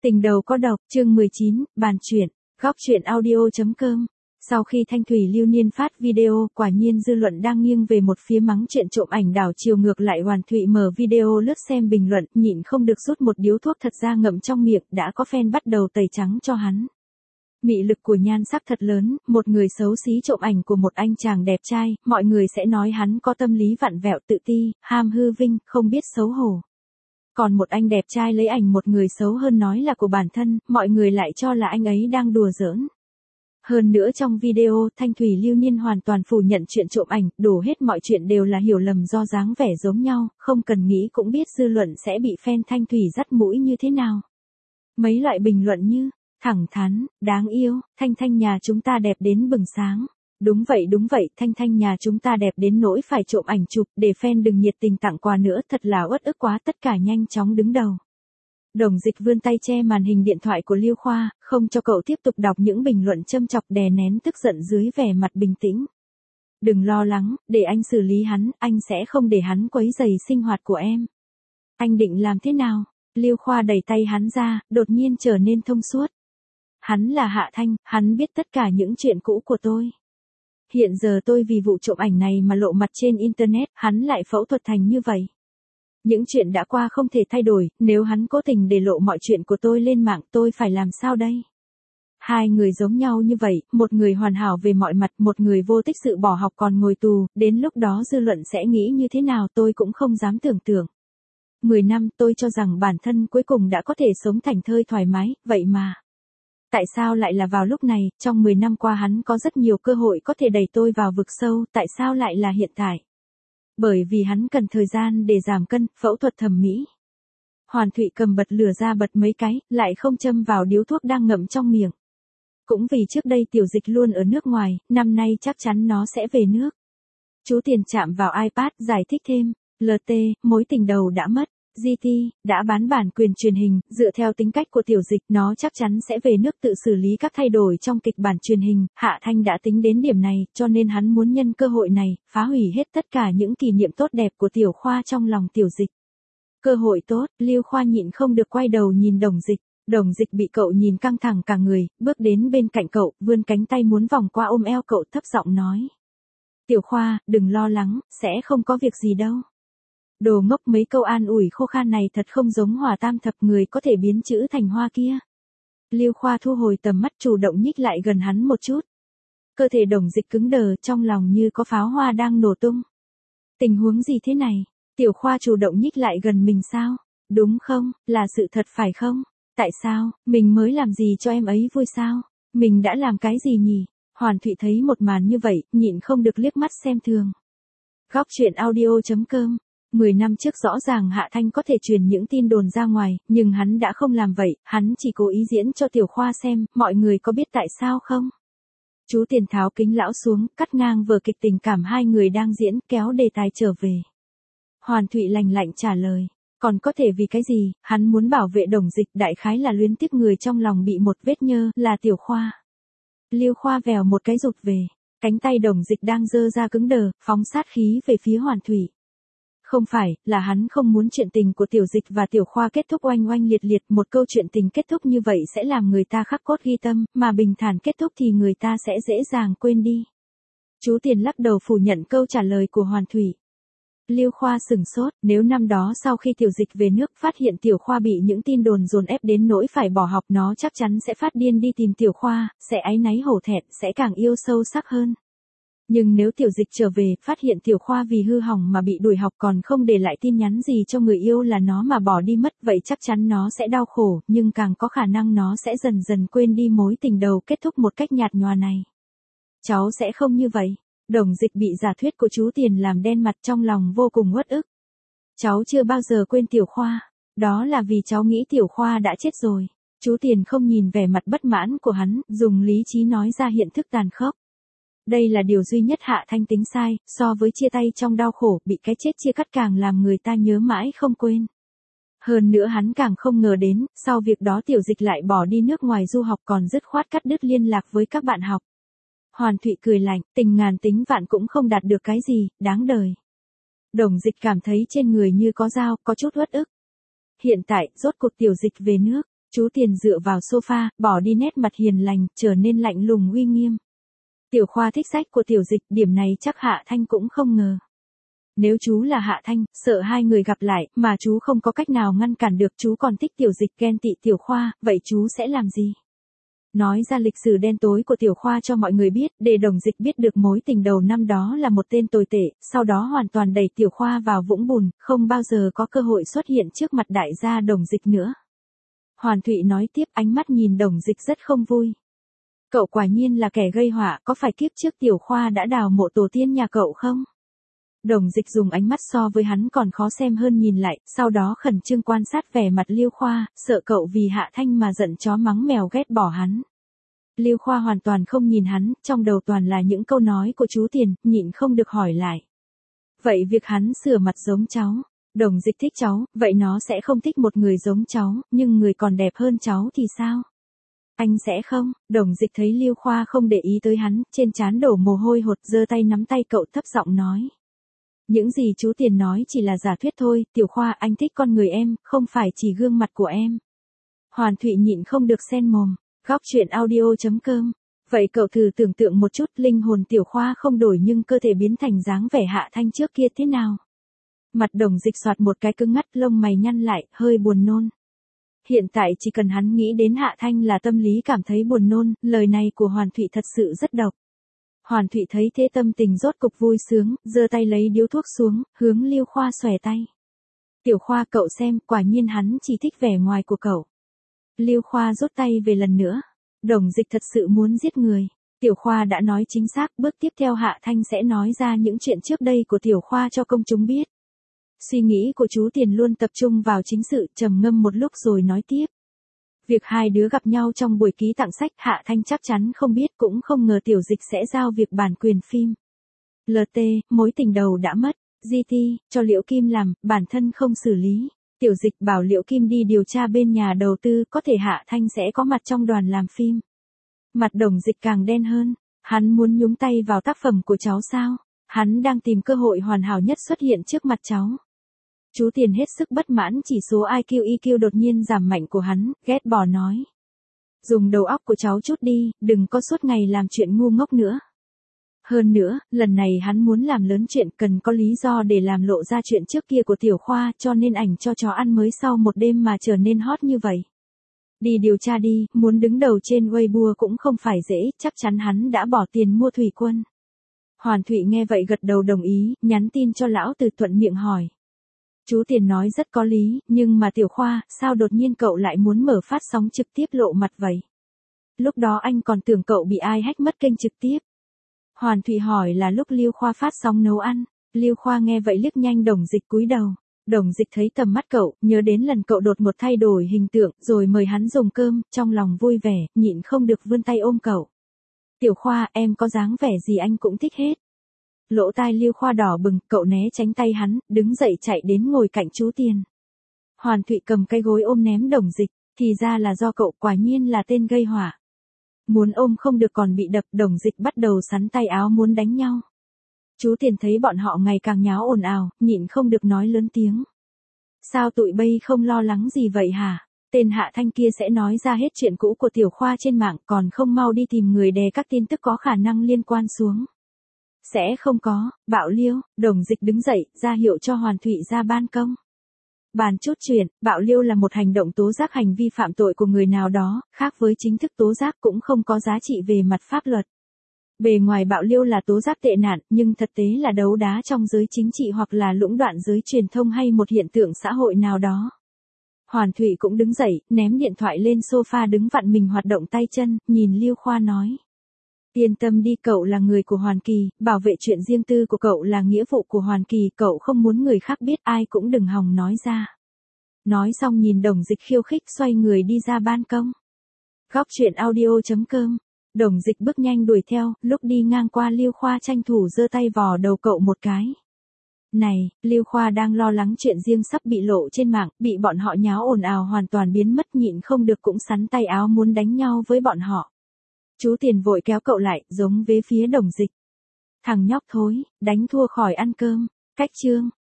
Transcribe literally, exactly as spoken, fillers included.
Tình đầu có độc, chương mười chín, bàn chuyện, góc chuyện audio.com. Sau khi Thanh Thủy Lưu Niên phát video, quả nhiên dư luận đang nghiêng về một phía mắng chuyện trộm ảnh đảo chiều ngược lại Hoàn Thụy mở video lướt xem bình luận, nhịn không được rút một điếu thuốc thật ra ngậm trong miệng, đã có fan bắt đầu tẩy trắng cho hắn. Mị lực của nhan sắc thật lớn, một người xấu xí trộm ảnh của một anh chàng đẹp trai, mọi người sẽ nói hắn có tâm lý vặn vẹo tự ti, ham hư vinh, không biết xấu hổ. Còn một anh đẹp trai lấy ảnh một người xấu hơn nói là của bản thân, mọi người lại cho là anh ấy đang đùa giỡn. Hơn nữa trong video, Thanh Thủy Lưu Niên hoàn toàn phủ nhận chuyện trộm ảnh, đổ hết mọi chuyện đều là hiểu lầm do dáng vẻ giống nhau, không cần nghĩ cũng biết dư luận sẽ bị fan Thanh Thủy dắt mũi như thế nào. Mấy loại bình luận như, thẳng thắn, đáng yêu, Thanh Thanh nhà chúng ta đẹp đến bừng sáng. Đúng vậy đúng vậy, Thanh Thanh nhà chúng ta đẹp đến nỗi phải trộm ảnh chụp, để fan đừng nhiệt tình tặng quà nữa, thật là uất ức quá, tất cả nhanh chóng đứng đầu. Đồng Dịch vươn tay che màn hình điện thoại của Lưu Khoa, không cho cậu tiếp tục đọc những bình luận châm chọc, đè nén tức giận dưới vẻ mặt bình tĩnh. Đừng lo lắng, để anh xử lý hắn, anh sẽ không để hắn quấy rầy sinh hoạt của em. Anh định làm thế nào? Lưu Khoa đẩy tay hắn ra, đột nhiên trở nên thông suốt. Hắn là Hạ Thanh, hắn biết tất cả những chuyện cũ của tôi. Hiện giờ tôi vì vụ trộm ảnh này mà lộ mặt trên Internet, hắn lại phẫu thuật thành như vậy. Những chuyện đã qua không thể thay đổi, nếu hắn cố tình để lộ mọi chuyện của tôi lên mạng tôi phải làm sao đây? Hai người giống nhau như vậy, một người hoàn hảo về mọi mặt, một người vô tích sự bỏ học còn ngồi tù, đến lúc đó dư luận sẽ nghĩ như thế nào tôi cũng không dám tưởng tượng. Mười năm tôi cho rằng bản thân cuối cùng đã có thể sống thảnh thơi thoải mái, vậy mà. Tại sao lại là vào lúc này, trong mười năm qua hắn có rất nhiều cơ hội có thể đẩy tôi vào vực sâu, tại sao lại là hiện tại? Bởi vì hắn cần thời gian để giảm cân, phẫu thuật thẩm mỹ. Hoàn Thụy cầm bật lửa ra bật mấy cái, lại không châm vào điếu thuốc đang ngậm trong miệng. Cũng vì trước đây Tiểu Dịch luôn ở nước ngoài, năm nay chắc chắn nó sẽ về nước. Chú Tiền chạm vào iPad giải thích thêm, lờ tê, mối tình đầu đã mất. giê tê, đã bán bản quyền truyền hình, dựa theo tính cách của Tiểu Dịch, nó chắc chắn sẽ về nước tự xử lý các thay đổi trong kịch bản truyền hình, Hạ Thanh đã tính đến điểm này, cho nên hắn muốn nhân cơ hội này, phá hủy hết tất cả những kỷ niệm tốt đẹp của Tiểu Khoa trong lòng Tiểu Dịch. Cơ hội tốt, Lưu Khoa nhịn không được quay đầu nhìn Đồng Dịch, Đồng Dịch bị cậu nhìn căng thẳng cả người, bước đến bên cạnh cậu, vươn cánh tay muốn vòng qua ôm eo cậu, thấp giọng nói. Tiểu Khoa, đừng lo lắng, sẽ không có việc gì đâu. Đồ ngốc, mấy câu an ủi khô khan này thật không giống Hỏa Tam Thập người có thể biến chữ thành hoa kia. Lưu Khoa thu hồi tầm mắt, chủ động nhích lại gần hắn một chút. Cơ thể Đồng Dịch cứng đờ, trong lòng như có pháo hoa đang nổ tung. Tình huống gì thế này? Tiểu Khoa chủ động nhích lại gần mình sao? Đúng không, là sự thật phải không? Tại sao, mình mới làm gì cho em ấy vui sao? Mình đã làm cái gì nhỉ? Hoàn Thụy thấy một màn như vậy, nhịn không được liếc mắt xem thường. Góc chuyện audio.com. Mười năm trước rõ ràng Hạ Thanh có thể truyền những tin đồn ra ngoài, nhưng hắn đã không làm vậy, hắn chỉ cố ý diễn cho Tiểu Khoa xem, mọi người có biết tại sao không? Chú Tiền tháo kính lão xuống, cắt ngang vở kịch tình cảm hai người đang diễn, kéo đề tài trở về. Hoàn Thụy lành lạnh trả lời, còn có thể vì cái gì, hắn muốn bảo vệ Đồng Dịch, đại khái là luyến tiếc người trong lòng bị một vết nhơ, là Tiểu Khoa. Lưu Khoa vèo một cái rụt về, cánh tay Đồng Dịch đang giơ ra cứng đờ, phóng sát khí về phía Hoàn Thụy. Không phải, là hắn không muốn chuyện tình của Tiểu Dịch và Tiểu Khoa kết thúc oanh oanh liệt liệt, một câu chuyện tình kết thúc như vậy sẽ làm người ta khắc cốt ghi tâm, mà bình thản kết thúc thì người ta sẽ dễ dàng quên đi. Chú Tiền lắc đầu phủ nhận câu trả lời của Hoàn Thụy. Lưu Khoa sừng sốt, nếu năm đó sau khi Tiểu Dịch về nước phát hiện Tiểu Khoa bị những tin đồn dồn ép đến nỗi phải bỏ học, nó chắc chắn sẽ phát điên đi tìm Tiểu Khoa, sẽ áy náy hổ thẹn, sẽ càng yêu sâu sắc hơn. Nhưng nếu Tiểu Dịch trở về, phát hiện Tiểu Khoa vì hư hỏng mà bị đuổi học còn không để lại tin nhắn gì cho người yêu là nó mà bỏ đi mất, vậy chắc chắn nó sẽ đau khổ, nhưng càng có khả năng nó sẽ dần dần quên đi mối tình đầu kết thúc một cách nhạt nhòa này. Cháu sẽ không như vậy. Đồng Dịch bị giả thuyết của chú Tiền làm đen mặt, trong lòng vô cùng uất ức. Cháu chưa bao giờ quên Tiểu Khoa, đó là vì cháu nghĩ Tiểu Khoa đã chết rồi. Chú Tiền không nhìn vẻ mặt bất mãn của hắn, dùng lý trí nói ra hiện thức tàn khốc. Đây là điều duy nhất Hạ Thanh tính sai, so với chia tay trong đau khổ, bị cái chết chia cắt càng làm người ta nhớ mãi không quên. Hơn nữa hắn càng không ngờ đến, sau việc đó Tiểu Dịch lại bỏ đi nước ngoài du học, còn dứt khoát cắt đứt liên lạc với các bạn học. Hoàn Thụy cười lạnh, tình ngàn tính vạn cũng không đạt được cái gì, đáng đời. Đồng Dịch cảm thấy trên người như có dao, có chút uất ức. Hiện tại, rốt cuộc Tiểu Dịch về nước, Chú Tiền dựa vào sofa, bỏ đi nét mặt hiền lành, trở nên lạnh lùng uy nghiêm. Tiểu Khoa thích sách của Tiểu Dịch, điểm này chắc Hạ Thanh cũng không ngờ. Nếu chú là Hạ Thanh, sợ hai người gặp lại, mà chú không có cách nào ngăn cản được, chú còn thích Tiểu Dịch ghen tị Tiểu Khoa, vậy chú sẽ làm gì? Nói ra lịch sử đen tối của Tiểu Khoa cho mọi người biết, để Đồng Dịch biết được mối tình đầu năm đó là một tên tồi tệ, sau đó hoàn toàn đẩy Tiểu Khoa vào vũng bùn, không bao giờ có cơ hội xuất hiện trước mặt đại gia Đồng Dịch nữa. Hoàn Thụy nói tiếp, ánh mắt nhìn Đồng Dịch rất không vui. Cậu quả nhiên là kẻ gây họa, có phải kiếp trước Tiểu Khoa đã đào mộ tổ tiên nhà cậu không? Đồng Dịch dùng ánh mắt so với hắn còn khó xem hơn nhìn lại, sau đó khẩn trương quan sát vẻ mặt Liêu Khoa, sợ cậu vì Hạ Thanh mà giận chó mắng mèo ghét bỏ hắn. Liêu Khoa hoàn toàn không nhìn hắn, trong đầu toàn là những câu nói của chú Tiền, nhịn không được hỏi lại. Vậy việc hắn sửa mặt giống cháu, Đồng Dịch thích cháu, vậy nó sẽ không thích một người giống cháu, nhưng người còn đẹp hơn cháu thì sao? Anh sẽ không? Đồng Dịch thấy Liêu Khoa không để ý tới hắn, trên trán đổ mồ hôi hột, giơ tay nắm tay cậu thấp giọng nói. Những gì chú Tiền nói chỉ là giả thuyết thôi, Tiểu Khoa, anh thích con người em, không phải chỉ gương mặt của em. Hoàn Thụy nhịn không được xen mồm. Góc truyện audio chấm com. Vậy cậu thử tưởng tượng một chút, linh hồn Tiểu Khoa không đổi nhưng cơ thể biến thành dáng vẻ Hạ Thanh trước kia thế nào? Mặt Đồng Dịch xoạt một cái cứng ngắt, lông mày nhăn lại, hơi buồn nôn. Hiện tại chỉ cần hắn nghĩ đến Hạ Thanh là tâm lý cảm thấy buồn nôn, lời này của Hoàn Thụy thật sự rất độc. Hoàn Thụy thấy thế tâm tình rốt cục vui sướng, giơ tay lấy điếu thuốc xuống, hướng Liêu Khoa xòe tay. Tiểu Khoa, cậu xem, quả nhiên hắn chỉ thích vẻ ngoài của cậu. Liêu Khoa rút tay về lần nữa. Đồng Dịch thật sự muốn giết người. Tiểu Khoa đã nói chính xác, bước tiếp theo Hạ Thanh sẽ nói ra những chuyện trước đây của Tiểu Khoa cho công chúng biết. Suy nghĩ của chú Tiền luôn tập trung vào chính sự, trầm ngâm một lúc rồi nói tiếp. Việc hai đứa gặp nhau trong buổi ký tặng sách, Hạ Thanh chắc chắn không biết, cũng không ngờ Tiểu Dịch sẽ giao việc bản quyền phim. lờ tê, mối tình đầu đã mất, giê tê, cho Liễu Kim làm, bản thân không xử lý. Tiểu Dịch bảo Liễu Kim đi điều tra bên nhà đầu tư, có thể Hạ Thanh sẽ có mặt trong đoàn làm phim. Mặt Đồng Dịch càng đen hơn, hắn muốn nhúng tay vào tác phẩm của cháu sao? Hắn đang tìm cơ hội hoàn hảo nhất xuất hiện trước mặt cháu. Chú Tiền hết sức bất mãn chỉ số i kiu e quy đột nhiên giảm mạnh của hắn, ghét bỏ nói. Dùng đầu óc của cháu chút đi, đừng có suốt ngày làm chuyện ngu ngốc nữa. Hơn nữa, lần này hắn muốn làm lớn chuyện, cần có lý do để làm lộ ra chuyện trước kia của Tiểu Khoa, cho nên ảnh cho chó ăn mới sau một đêm mà trở nên hot như vậy. Đi điều tra đi, muốn đứng đầu trên Weibo cũng không phải dễ, chắc chắn hắn đã bỏ tiền mua thủy quân. Hoàn Thụy nghe vậy gật đầu đồng ý, nhắn tin cho lão Từ thuận miệng hỏi. Chú Tiền nói rất có lý, nhưng mà Tiểu Khoa, sao đột nhiên cậu lại muốn mở phát sóng trực tiếp lộ mặt vậy? Lúc đó anh còn tưởng cậu bị ai hack mất kênh trực tiếp. Hoàn Thụy hỏi là lúc Liêu Khoa phát sóng nấu ăn. Liêu Khoa nghe vậy liếc nhanh Đồng Dịch cúi đầu. Đồng Dịch thấy tầm mắt cậu, nhớ đến lần cậu đột ngột thay đổi hình tượng, rồi mời hắn dùng cơm, trong lòng vui vẻ, nhịn không được vươn tay ôm cậu. Tiểu Khoa, em có dáng vẻ gì anh cũng thích hết. Lỗ tai Liêu Khoa đỏ bừng, cậu né tránh tay hắn, đứng dậy chạy đến ngồi cạnh chú Tiền. Hoàn Thụy cầm cái gối ôm ném Đồng Dịch, thì ra là do cậu, quả nhiên là tên gây họa. Muốn ôm không được còn bị đập, Đồng Dịch bắt đầu sắn tay áo muốn đánh nhau. Chú Tiền thấy bọn họ ngày càng nháo ồn ào, nhịn không được nói lớn tiếng. Sao tụi bay không lo lắng gì vậy hả? Tên Hạ Thanh kia sẽ nói ra hết chuyện cũ của Tiểu Khoa trên mạng, còn không mau đi tìm người đè các tin tức có khả năng liên quan xuống. Sẽ không có, Bạo Liêu. Đồng Dịch đứng dậy, ra hiệu cho Hoàn Thụy ra ban công. Bàn chút chuyện, Bạo Liêu là một hành động tố giác hành vi phạm tội của người nào đó, khác với chính thức tố giác cũng không có giá trị về mặt pháp luật. Bề ngoài Bạo Liêu là tố giác tệ nạn, nhưng thực tế là đấu đá trong giới chính trị hoặc là lũng đoạn giới truyền thông hay một hiện tượng xã hội nào đó. Hoàn Thụy cũng đứng dậy, ném điện thoại lên sofa đứng vặn mình hoạt động tay chân, nhìn Liêu Khoa nói. Yên tâm đi, cậu là người của Hoàn Kỳ, bảo vệ chuyện riêng tư của cậu là nghĩa vụ của Hoàn Kỳ, cậu không muốn người khác biết, ai cũng đừng hòng nói ra. Nói xong nhìn Đồng Dịch khiêu khích, xoay người đi ra ban công. Góc truyện audio chấm com. Đồng Dịch bước nhanh đuổi theo, lúc đi ngang qua Liêu Khoa tranh thủ giơ tay vò đầu cậu một cái. Này, Liêu Khoa đang lo lắng chuyện riêng sắp bị lộ trên mạng, bị bọn họ nháo ồn ào hoàn toàn biến mất, nhịn không được cũng sắn tay áo muốn đánh nhau với bọn họ. Chú Tiền vội kéo cậu lại, giống về phía Đồng Dịch. Thằng nhóc thối, đánh thua khỏi ăn cơm. Cách chương.